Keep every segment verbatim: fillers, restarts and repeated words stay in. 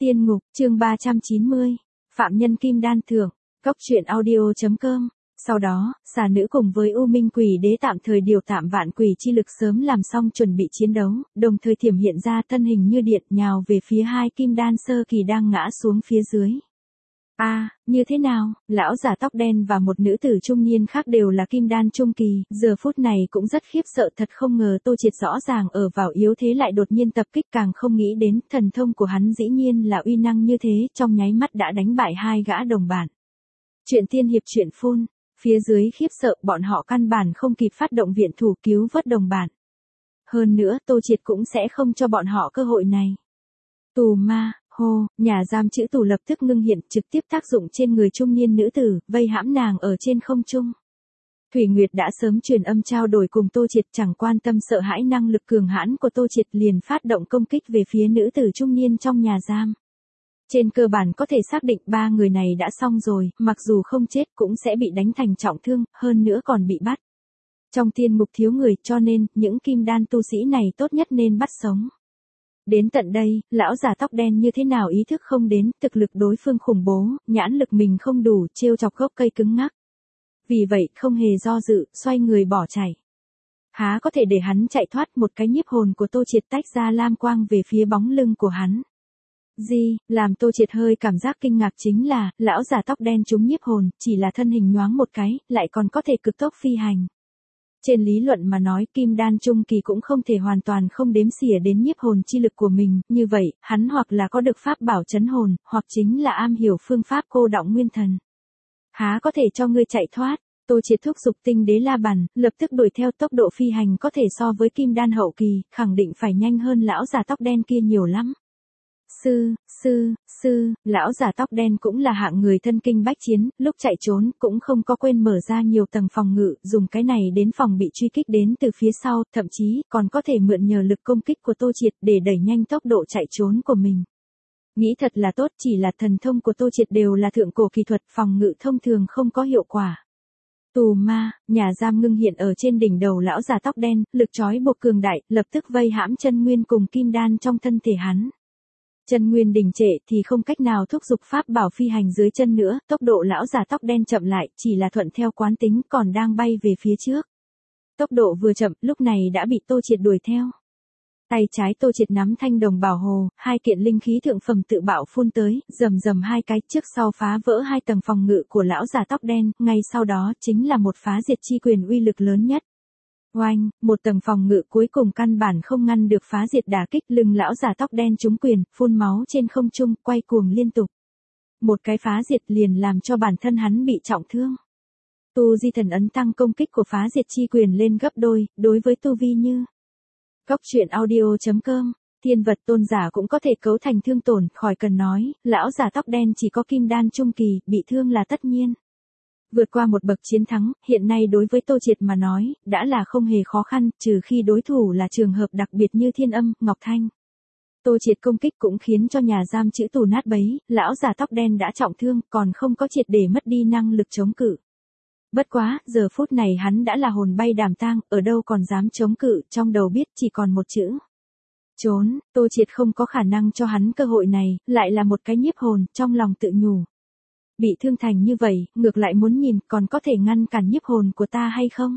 Tiên ngục, chương ba trăm chín mươi. Phạm nhân kim đan thưởng. Cốc truyện audio chấm com. Sau đó, xà nữ cùng với U Minh Quỷ Đế tạm thời điều tạm vạn quỷ chi lực sớm làm xong chuẩn bị chiến đấu, đồng thời thiểm hiện ra thân hình như điện nhào về phía hai kim đan sơ kỳ đang ngã xuống phía dưới. A, à, như thế nào? Lão già tóc đen và một nữ tử trung niên khác đều là kim đan trung kỳ, giờ phút này cũng rất khiếp sợ, thật không ngờ Tô Triệt rõ ràng ở vào yếu thế lại đột nhiên tập kích, càng không nghĩ đến thần thông của hắn dĩ nhiên là uy năng như thế, trong nháy mắt đã đánh bại hai gã đồng bản. Chuyện tiên hiệp chuyện phun, phía dưới khiếp sợ, bọn họ căn bản không kịp phát động viện thủ cứu vớt đồng bản. Hơn nữa Tô Triệt cũng sẽ không cho bọn họ cơ hội này. Tù ma. Hô, nhà giam chữ tù lập tức ngưng hiện, trực tiếp tác dụng trên người trung niên nữ tử, vây hãm nàng ở trên không trung. Thủy Nguyệt đã sớm truyền âm trao đổi cùng Tô Triệt, chẳng quan tâm sợ hãi năng lực cường hãn của Tô Triệt, liền phát động công kích về phía nữ tử trung niên trong nhà giam. Trên cơ bản có thể xác định ba người này đã xong rồi, mặc dù không chết cũng sẽ bị đánh thành trọng thương, hơn nữa còn bị bắt. Trong tiên mục thiếu người, cho nên những kim đan tu sĩ này tốt nhất nên bắt sống. Đến tận đây, lão già tóc đen như thế nào ý thức không đến, thực lực đối phương khủng bố, nhãn lực mình không đủ, trêu chọc gốc cây cứng ngắc. Vì vậy, không hề do dự, xoay người bỏ chạy. Há có thể để hắn chạy thoát, một cái nhiếp hồn của Tô Triệt tách ra lam quang về phía bóng lưng của hắn. Gì, làm Tô Triệt hơi cảm giác kinh ngạc chính là, lão già tóc đen trúng nhiếp hồn, chỉ là thân hình nhoáng một cái, lại còn có thể cực tốc phi hành. Trên lý luận mà nói, kim đan trung kỳ cũng không thể hoàn toàn không đếm xỉa đến nhiếp hồn chi lực của mình, như vậy, hắn hoặc là có được pháp bảo trấn hồn, hoặc chính là am hiểu phương pháp cô đọng nguyên thần. Há có thể cho ngươi chạy thoát? Tô Triệt thúc giục tinh đế la bàn, lập tức đuổi theo, tốc độ phi hành có thể so với kim đan hậu kỳ, khẳng định phải nhanh hơn lão già tóc đen kia nhiều lắm. Sư, sư, sư, lão già tóc đen cũng là hạng người thân kinh bách chiến, lúc chạy trốn cũng không có quên mở ra nhiều tầng phòng ngự, dùng cái này đến phòng bị truy kích đến từ phía sau, thậm chí còn có thể mượn nhờ lực công kích của Tô Triệt để đẩy nhanh tốc độ chạy trốn của mình. Nghĩ thật là tốt, chỉ là thần thông của Tô Triệt đều là thượng cổ kỳ thuật, phòng ngự thông thường không có hiệu quả. Tù ma, nhà giam ngưng hiện ở trên đỉnh đầu lão già tóc đen, lực trói buộc cường đại, lập tức vây hãm chân nguyên cùng kim đan trong thân thể hắn. Chân nguyên đình trệ thì không cách nào thúc giục pháp bảo phi hành dưới chân nữa, tốc độ lão già tóc đen chậm lại, chỉ là thuận theo quán tính, còn đang bay về phía trước. Tốc độ vừa chậm, lúc này đã bị Tô Triệt đuổi theo. Tay trái Tô Triệt nắm thanh đồng bảo hồ, hai kiện linh khí thượng phẩm tự bạo phun tới, rầm rầm hai cái, trước sau phá vỡ hai tầng phòng ngự của lão già tóc đen, ngay sau đó chính là một phá diệt chi quyền uy lực lớn nhất. Oanh, một tầng phòng ngự cuối cùng căn bản không ngăn được phá diệt đả kích, lưng lão già tóc đen trúng quyền, phun máu trên không trung, quay cuồng liên tục. Một cái phá diệt liền làm cho bản thân hắn bị trọng thương. Tu di thần ấn tăng công kích của phá diệt chi quyền lên gấp đôi, đối với tu vi như. Cốc truyện audio chấm com, thiên vật tôn giả cũng có thể cấu thành thương tổn, khỏi cần nói, lão già tóc đen chỉ có kim đan trung kỳ, bị thương là tất nhiên. Vượt qua một bậc chiến thắng, hiện nay đối với Tô Triệt mà nói, đã là không hề khó khăn, trừ khi đối thủ là trường hợp đặc biệt như Thiên Âm, Ngọc Thanh. Tô Triệt công kích cũng khiến cho nhà giam chữ tù nát bấy, lão già tóc đen đã trọng thương, còn không có triệt để mất đi năng lực chống cự. Bất quá, giờ phút này hắn đã là hồn bay đàm tang, ở đâu còn dám chống cự, trong đầu biết chỉ còn một chữ. Trốn, Tô Triệt không có khả năng cho hắn cơ hội này, lại là một cái nhiếp hồn, trong lòng tự nhủ. Bị thương thành như vậy, ngược lại muốn nhìn còn có thể ngăn cản nhiếp hồn của ta hay không?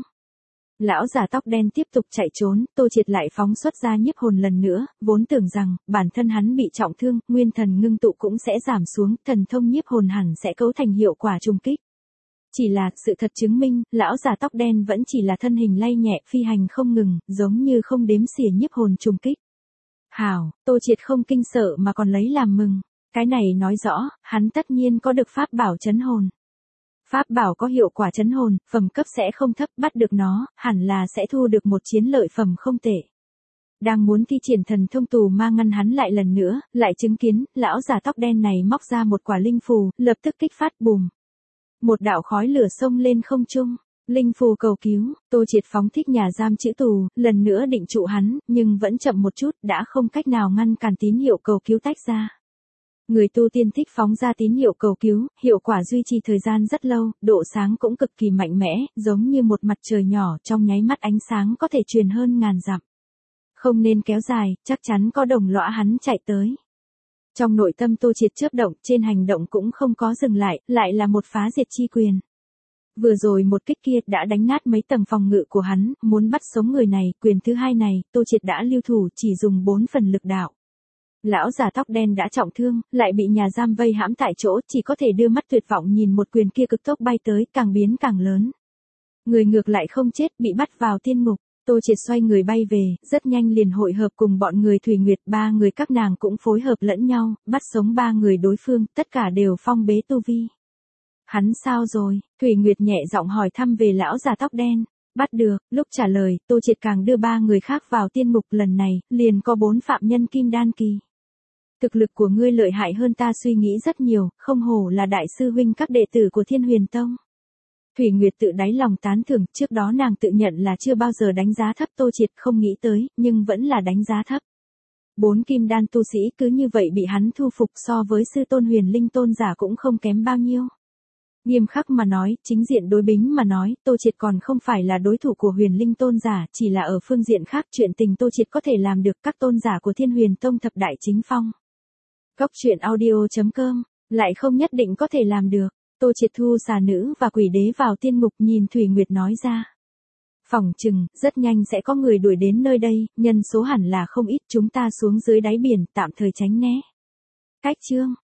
Lão già tóc đen tiếp tục chạy trốn, Tô Triệt lại phóng xuất ra nhiếp hồn lần nữa, vốn tưởng rằng, bản thân hắn bị trọng thương, nguyên thần ngưng tụ cũng sẽ giảm xuống, thần thông nhiếp hồn hẳn sẽ cấu thành hiệu quả trùng kích. Chỉ là, sự thật chứng minh, lão già tóc đen vẫn chỉ là thân hình lay nhẹ, phi hành không ngừng, giống như không đếm xỉa nhiếp hồn trùng kích. Hảo, Tô Triệt không kinh sợ mà còn lấy làm mừng. Cái này nói rõ, hắn tất nhiên có được pháp bảo trấn hồn. Pháp bảo có hiệu quả trấn hồn, phẩm cấp sẽ không thấp, bắt được nó, hẳn là sẽ thu được một chiến lợi phẩm không tệ. Đang muốn thi triển thần thông tù ma ngăn hắn lại lần nữa, lại chứng kiến, lão già tóc đen này móc ra một quả linh phù, lập tức kích phát bùm. Một đạo khói lửa xông lên không trung. Linh phù cầu cứu, Tô Triệt phóng thích nhà giam chữ tù, lần nữa định trụ hắn, nhưng vẫn chậm một chút, đã không cách nào ngăn cản tín hiệu cầu cứu tách ra. Người tu tiên thích phóng ra tín hiệu cầu cứu, hiệu quả duy trì thời gian rất lâu, độ sáng cũng cực kỳ mạnh mẽ, giống như một mặt trời nhỏ, trong nháy mắt ánh sáng có thể truyền hơn ngàn dặm. Không nên kéo dài, chắc chắn có đồng lõa hắn chạy tới. Trong nội tâm Tô Triệt chớp động, trên hành động cũng không có dừng lại, lại là một phá diệt chi quyền. Vừa rồi một kích kia đã đánh nát mấy tầng phòng ngự của hắn, muốn bắt sống người này, quyền thứ hai này, Tô Triệt đã lưu thủ chỉ dùng bốn phần lực đạo. Lão già tóc đen đã trọng thương, lại bị nhà giam vây hãm tại chỗ, chỉ có thể đưa mắt tuyệt vọng nhìn một quyền kia cực tốc bay tới, càng biến càng lớn. Người ngược lại không chết, bị bắt vào tiên ngục. Tô Triệt xoay người bay về, rất nhanh liền hội hợp cùng bọn người Thủy Nguyệt, ba người các nàng cũng phối hợp lẫn nhau, bắt sống ba người đối phương, tất cả đều phong bế tu vi. Hắn sao rồi? Thủy Nguyệt nhẹ giọng hỏi thăm về lão già tóc đen. Bắt được, lúc trả lời, Tô Triệt càng đưa ba người khác vào tiên mục, lần này, liền có bốn phạm nhân kim đan kỳ. Thực lực của ngươi lợi hại hơn ta suy nghĩ rất nhiều, không hổ là đại sư huynh các đệ tử của Thiên Huyền Tông. Thủy Nguyệt tự đáy lòng tán thưởng, trước đó nàng tự nhận là chưa bao giờ đánh giá thấp Tô Triệt, không nghĩ tới, nhưng vẫn là đánh giá thấp. Bốn kim đan tu sĩ cứ như vậy bị hắn thu phục, so với sư tôn Huyền Linh tôn giả cũng không kém bao nhiêu. Nghiêm khắc mà nói, chính diện đối bính mà nói, Tô Triệt còn không phải là đối thủ của Huyền Linh tôn giả, chỉ là ở phương diện khác chuyện tình Tô Triệt có thể làm được các tôn giả của Thiên Huyền Tông thập đại chính phong. Góc truyện audio chấm com, lại không nhất định có thể làm được. Tô Triệt thu xà nữ và quỷ đế vào tiên ngục, nhìn Thủy Nguyệt nói ra. Phỏng chừng, rất nhanh sẽ có người đuổi đến nơi đây, nhân số hẳn là không ít, chúng ta xuống dưới đáy biển, tạm thời tránh né. Cách chương.